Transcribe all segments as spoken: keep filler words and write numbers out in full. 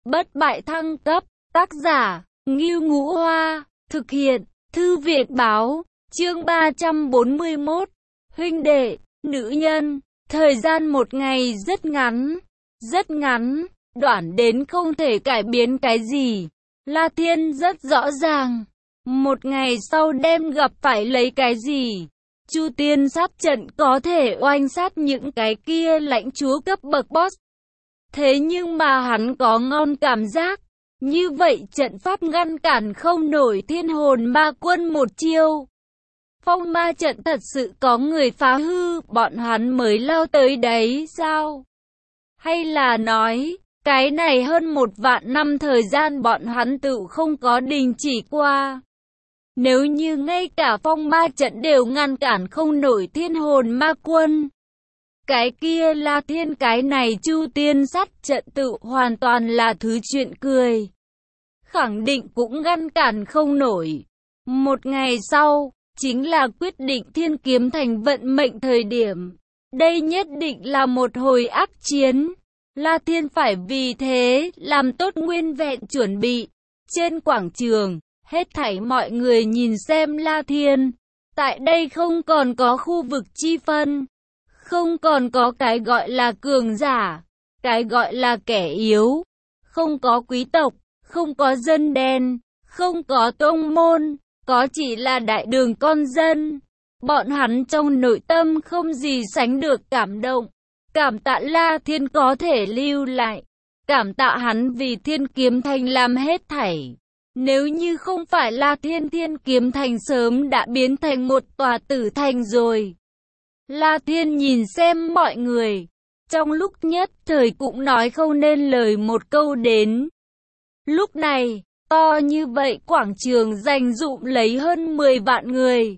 Bất bại thăng cấp, tác giả, Ngưu Ngũ Hoa, thực hiện, Thư viện báo, chương ba trăm bốn mươi mốt, huynh đệ, nữ nhân, thời gian một ngày rất ngắn, rất ngắn, đoạn đến không thể cải biến cái gì. La Thiên rất rõ ràng, một ngày sau đem gặp phải lấy cái gì. Chu Tiên sát trận có thể oanh sát những cái kia lãnh chúa cấp bậc boss. Thế nhưng mà hắn có ngon cảm giác, như vậy trận pháp ngăn cản không nổi thiên hồn ma quân một chiêu. Phong ma trận thật sự có người phá hư, bọn hắn mới lao tới đấy sao? Hay là nói, cái này hơn một vạn năm thời gian bọn hắn tự không có đình chỉ qua. Nếu như ngay cả phong ma trận đều ngăn cản không nổi thiên hồn ma quân, cái kia La Thiên cái này Chu Tiên sát trận tự hoàn toàn là thứ chuyện cười. Khẳng định cũng ngăn cản không nổi. Một ngày sau, chính là quyết định Thiên Kiếm Thành vận mệnh thời điểm. Đây nhất định là một hồi ác chiến. La Thiên phải vì thế làm tốt nguyên vẹn chuẩn bị. Trên quảng trường, hết thảy mọi người nhìn xem La Thiên. Tại đây không còn có khu vực chi phân. Không còn có cái gọi là cường giả, cái gọi là kẻ yếu. Không có quý tộc, không có dân đen, không có tông môn, có chỉ là đại đường con dân. Bọn hắn trong nội tâm không gì sánh được cảm động. Cảm tạ La Thiên có thể lưu lại. Cảm tạ hắn vì Thiên Kiếm Thành làm hết thảy. Nếu như không phải La Thiên, Thiên Kiếm Thành sớm đã biến thành một tòa tử thành rồi. La Thiên nhìn xem mọi người. Trong lúc nhất thời cũng nói không nên lời một câu đến. Lúc này, to như vậy quảng trường dành dụm lấy hơn mười vạn người.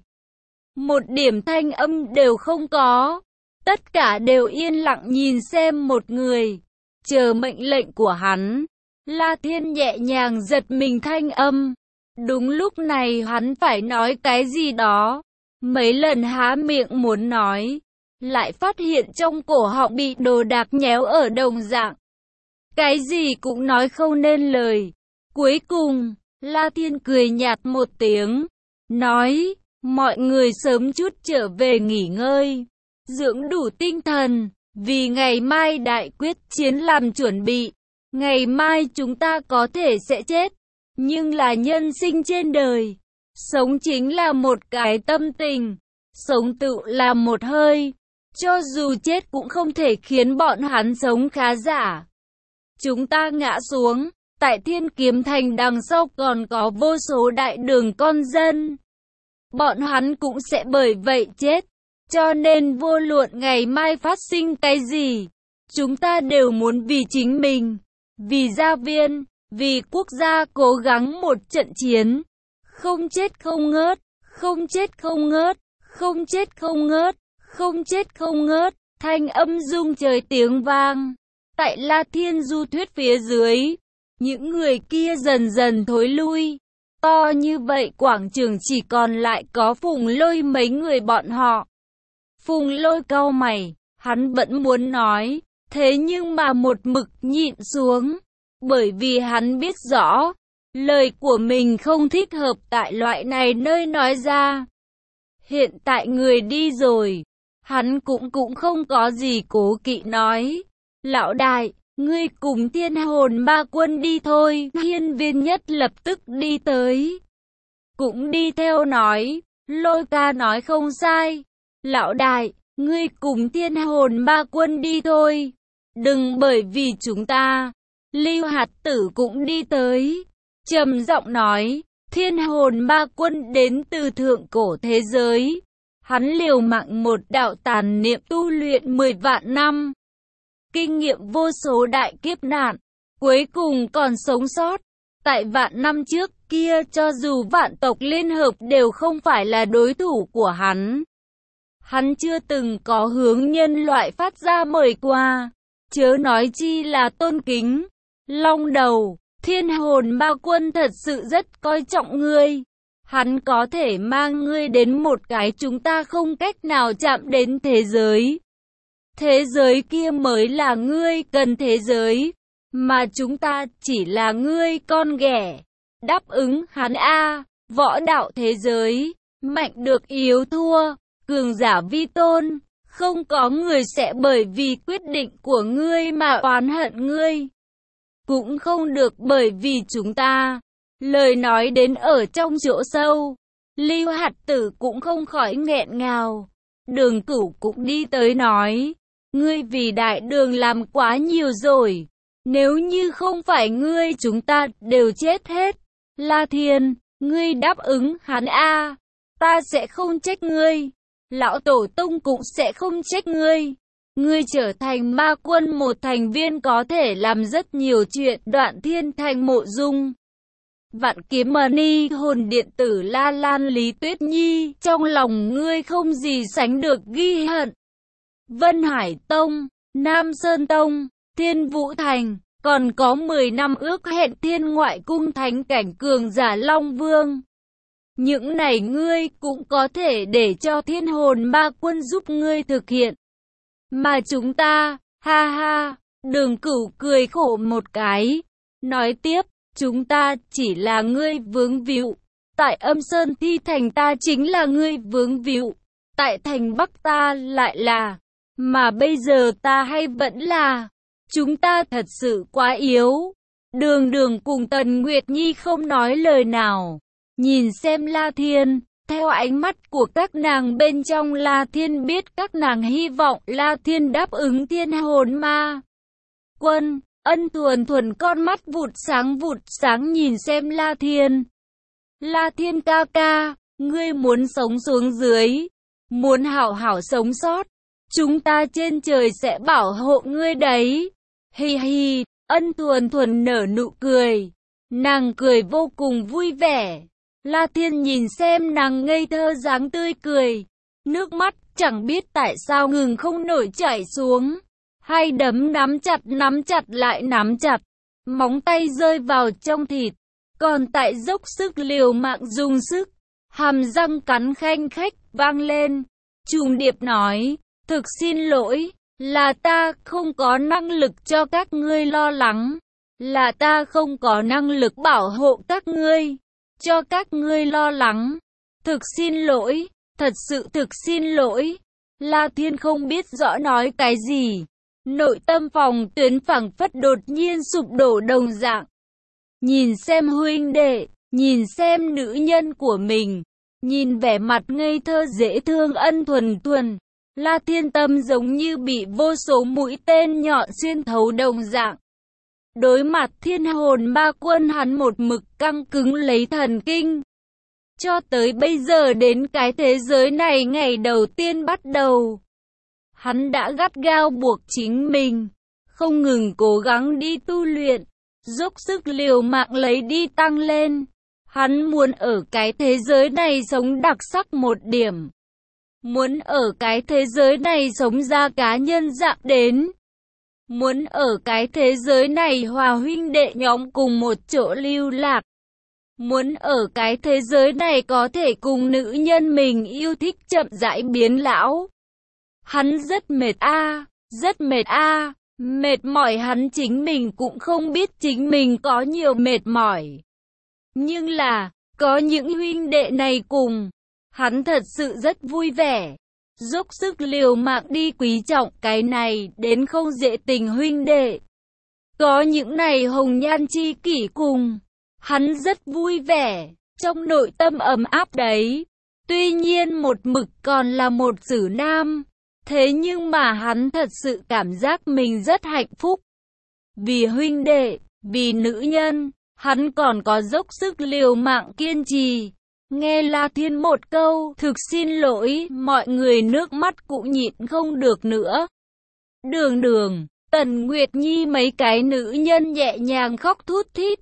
Một điểm thanh âm đều không có. Tất cả đều yên lặng nhìn xem một người. Chờ mệnh lệnh của hắn. La Thiên nhẹ nhàng giật mình thanh âm. Đúng lúc này hắn phải nói cái gì đó. Mấy lần há miệng muốn nói. Lại phát hiện trong cổ họng bị đồ đạc nhéo ở đồng dạng. Cái gì cũng nói không nên lời. Cuối cùng, La Thiên cười nhạt một tiếng. Nói, mọi người sớm chút trở về nghỉ ngơi. Dưỡng đủ tinh thần. Vì ngày mai đại quyết chiến làm chuẩn bị. Ngày mai chúng ta có thể sẽ chết. Nhưng là nhân sinh trên đời. Sống chính là một cái tâm tình. Sống tự là một hơi. Cho dù chết cũng không thể khiến bọn hắn sống khá giả. Chúng ta ngã xuống. Tại Thiên Kiếm Thành đằng sau còn có vô số đại đường con dân. Bọn hắn cũng sẽ bởi vậy chết. Cho nên vô luận ngày mai phát sinh cái gì, chúng ta đều muốn vì chính mình, vì gia viên, vì quốc gia cố gắng một trận chiến. Không chết không ngớt, không chết không ngớt, không chết không ngớt, không chết không ngớt. Thanh âm rung trời tiếng vang. Tại La Thiên du thuyết phía dưới, những người kia dần dần thối lui. To như vậy quảng trường chỉ còn lại có Phùng Lôi mấy người bọn họ. Phùng Lôi cau mày, hắn vẫn muốn nói, thế nhưng mà một mực nhịn xuống. Bởi vì hắn biết rõ, lời của mình không thích hợp tại loại này nơi nói ra. Hiện tại người đi rồi, hắn cũng cũng không có gì cố kỵ nói. Lão đại, ngươi cùng thiên hồn ma quân đi thôi. Hiên Viên Nhất lập tức đi tới. Cũng đi theo nói, Lôi ca nói không sai. Lão đại, ngươi cùng thiên hồn ma quân đi thôi. Đừng bởi vì chúng ta. Lưu Hạt Tử cũng đi tới. Trầm giọng nói, thiên hồn ma quân đến từ thượng cổ thế giới. Hắn liều mạng một đạo tàn niệm tu luyện mười vạn năm. Kinh nghiệm vô số đại kiếp nạn. Cuối cùng còn sống sót. Tại vạn năm trước kia cho dù vạn tộc liên hợp đều không phải là đối thủ của hắn. Hắn chưa từng có hướng nhân loại phát ra mời qua. Chớ nói chi là tôn kính. Long đầu, thiên hồn ma quân thật sự rất coi trọng ngươi. Hắn có thể mang ngươi đến một cái chúng ta không cách nào chạm đến thế giới. Thế giới kia mới là ngươi cần thế giới. mà chúng ta chỉ là ngươi con ghẻ. Đáp ứng hắn a, võ đạo thế giới, mạnh được yếu thua, cường giả vi tôn, không có người sẽ bởi vì quyết định của ngươi mà oán hận ngươi. Cũng không được bởi vì chúng ta. Lời nói đến ở trong chỗ sâu, Lưu Hạt Tử cũng không khỏi nghẹn ngào. Đường Cửu cũng đi tới nói, ngươi vì đại đường làm quá nhiều rồi. Nếu như không phải ngươi chúng ta đều chết hết. La Thiên, ngươi đáp ứng hắn a, ta sẽ không trách ngươi. Lão Tổ Tông cũng sẽ không trách ngươi. Ngươi trở thành ma quân một thành viên có thể làm rất nhiều chuyện. Đoạn Thiên thành mộ dung. Vạn kiếm mani hồn điện tử La Lan Lý Tuyết Nhi, trong lòng ngươi không gì sánh được ghi hận. Vân Hải Tông, Nam Sơn Tông, Thiên Vũ Thành, còn có mười năm ước hẹn thiên ngoại cung thánh cảnh cường giả Long Vương. Những này ngươi cũng có thể để cho thiên hồn ma quân giúp ngươi thực hiện. Mà chúng ta, ha ha, Đường Cửu cười khổ một cái, nói tiếp, chúng ta chỉ là ngươi vướng víu. Tại Âm Sơn Thi Thành ta chính là ngươi vướng víu. Tại Thành Bắc ta lại là, mà bây giờ ta hay vẫn là, chúng ta thật sự quá yếu. Đường Đường cùng Tần Nguyệt Nhi không nói lời nào, nhìn xem La Thiên. Theo ánh mắt của các nàng bên trong, La Thiên biết các nàng hy vọng La Thiên đáp ứng thiên hồn ma quân. Ân Thuần Thuần con mắt vụt sáng vụt sáng nhìn xem La Thiên. La Thiên ca ca, ngươi muốn sống xuống dưới, muốn hảo hảo sống sót, chúng ta trên trời sẽ bảo hộ ngươi đấy. Hi hi, Ân Thuần Thuần nở nụ cười, nàng cười vô cùng vui vẻ. La Thiên nhìn xem nàng ngây thơ dáng tươi cười, nước mắt chẳng biết tại sao ngừng không nổi chảy xuống. Hai đấm nắm chặt nắm chặt lại nắm chặt, móng tay rơi vào trong thịt, còn tại dốc sức liều mạng dùng sức, hàm răng cắn khanh khách vang lên. Trùng Điệp nói, thực xin lỗi, là ta không có năng lực cho các ngươi lo lắng, là ta không có năng lực bảo hộ các ngươi, cho các ngươi lo lắng. Thực xin lỗi, thật sự thực xin lỗi. La Thiên không biết rõ nói cái gì. Nội tâm phòng tuyến phảng phất đột nhiên sụp đổ đồng dạng. Nhìn xem huynh đệ, nhìn xem nữ nhân của mình, nhìn vẻ mặt ngây thơ dễ thương Ân Thuần Thuần, La Thiên tâm giống như bị vô số mũi tên nhọn xuyên thấu đồng dạng. Đối mặt thiên hồn ma quân, hắn một mực căng cứng lấy thần kinh. Cho tới bây giờ đến cái thế giới này ngày đầu tiên bắt đầu, hắn đã gắt gao buộc chính mình, không ngừng cố gắng đi tu luyện, dốc sức liều mạng lấy đi tăng lên. Hắn muốn ở cái thế giới này sống đặc sắc một điểm. Muốn ở cái thế giới này sống ra cá nhân dạng đến. Muốn ở cái thế giới này hòa huynh đệ nhóm cùng một chỗ lưu lạc. Muốn ở cái thế giới này có thể cùng nữ nhân mình yêu thích chậm rãi biến lão. Hắn rất mệt a, rất mệt a, mệt mỏi hắn chính mình cũng không biết chính mình có nhiều mệt mỏi. Nhưng là, có những huynh đệ này cùng, hắn thật sự rất vui vẻ. Dốc sức liều mạng đi quý trọng cái này đến không dễ tình huynh đệ. Có những này hồng nhan chi kỷ cùng, hắn rất vui vẻ, trong nội tâm ấm áp đấy. Tuy nhiên một mực còn là một xử nam, thế nhưng mà hắn thật sự cảm giác mình rất hạnh phúc. Vì huynh đệ, vì nữ nhân, hắn còn có dốc sức liều mạng kiên trì. Nghe La Thiên một câu, thực xin lỗi, mọi người nước mắt cũng nhịn không được nữa. Đường Đường, Tần Nguyệt Nhi mấy cái nữ nhân nhẹ nhàng khóc thút thít.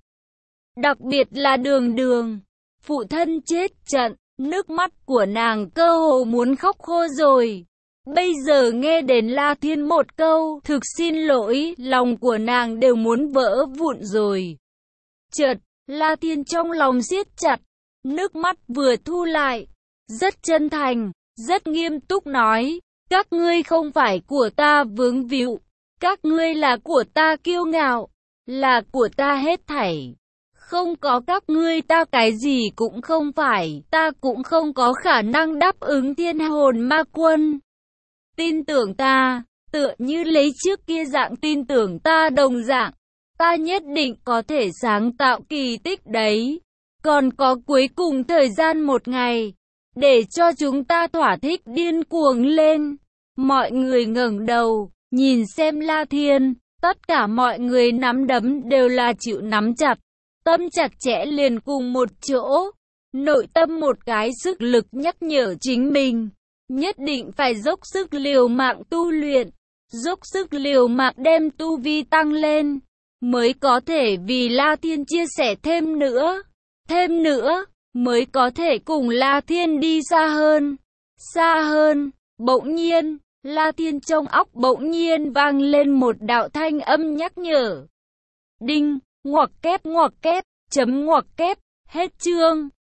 Đặc biệt là Đường Đường, phụ thân chết trận, nước mắt của nàng cơ hồ muốn khóc khô rồi. Bây giờ nghe đến La Thiên một câu, thực xin lỗi, lòng của nàng đều muốn vỡ vụn rồi. Chợt, La Thiên trong lòng siết chặt, nước mắt vừa thu lại, rất chân thành, rất nghiêm túc nói, các ngươi không phải của ta vướng víu, các ngươi là của ta kiêu ngạo, là của ta hết thảy. Không có các ngươi ta cái gì cũng không phải, ta cũng không có khả năng đáp ứng thiên hồn ma quân. Tin tưởng ta, tựa như lấy trước kia dạng tin tưởng ta đồng dạng, ta nhất định có thể sáng tạo kỳ tích đấy. Còn có cuối cùng thời gian một ngày, để cho chúng ta thỏa thích điên cuồng lên. Mọi người ngẩng đầu, nhìn xem La Thiên, tất cả mọi người nắm đấm đều là chịu nắm chặt, tâm chặt chẽ liền cùng một chỗ. Nội tâm một cái sức lực nhắc nhở chính mình, nhất định phải dốc sức liều mạng tu luyện, dốc sức liều mạng đem tu vi tăng lên, mới có thể vì La Thiên chia sẻ thêm nữa, thêm nữa, mới có thể cùng La Thiên đi xa hơn, xa hơn. Bỗng nhiên, La Thiên trong óc bỗng nhiên vang lên một đạo thanh âm nhắc nhở. Đinh, ngoặc kép ngoặc kép, chấm ngoặc kép, hết chương.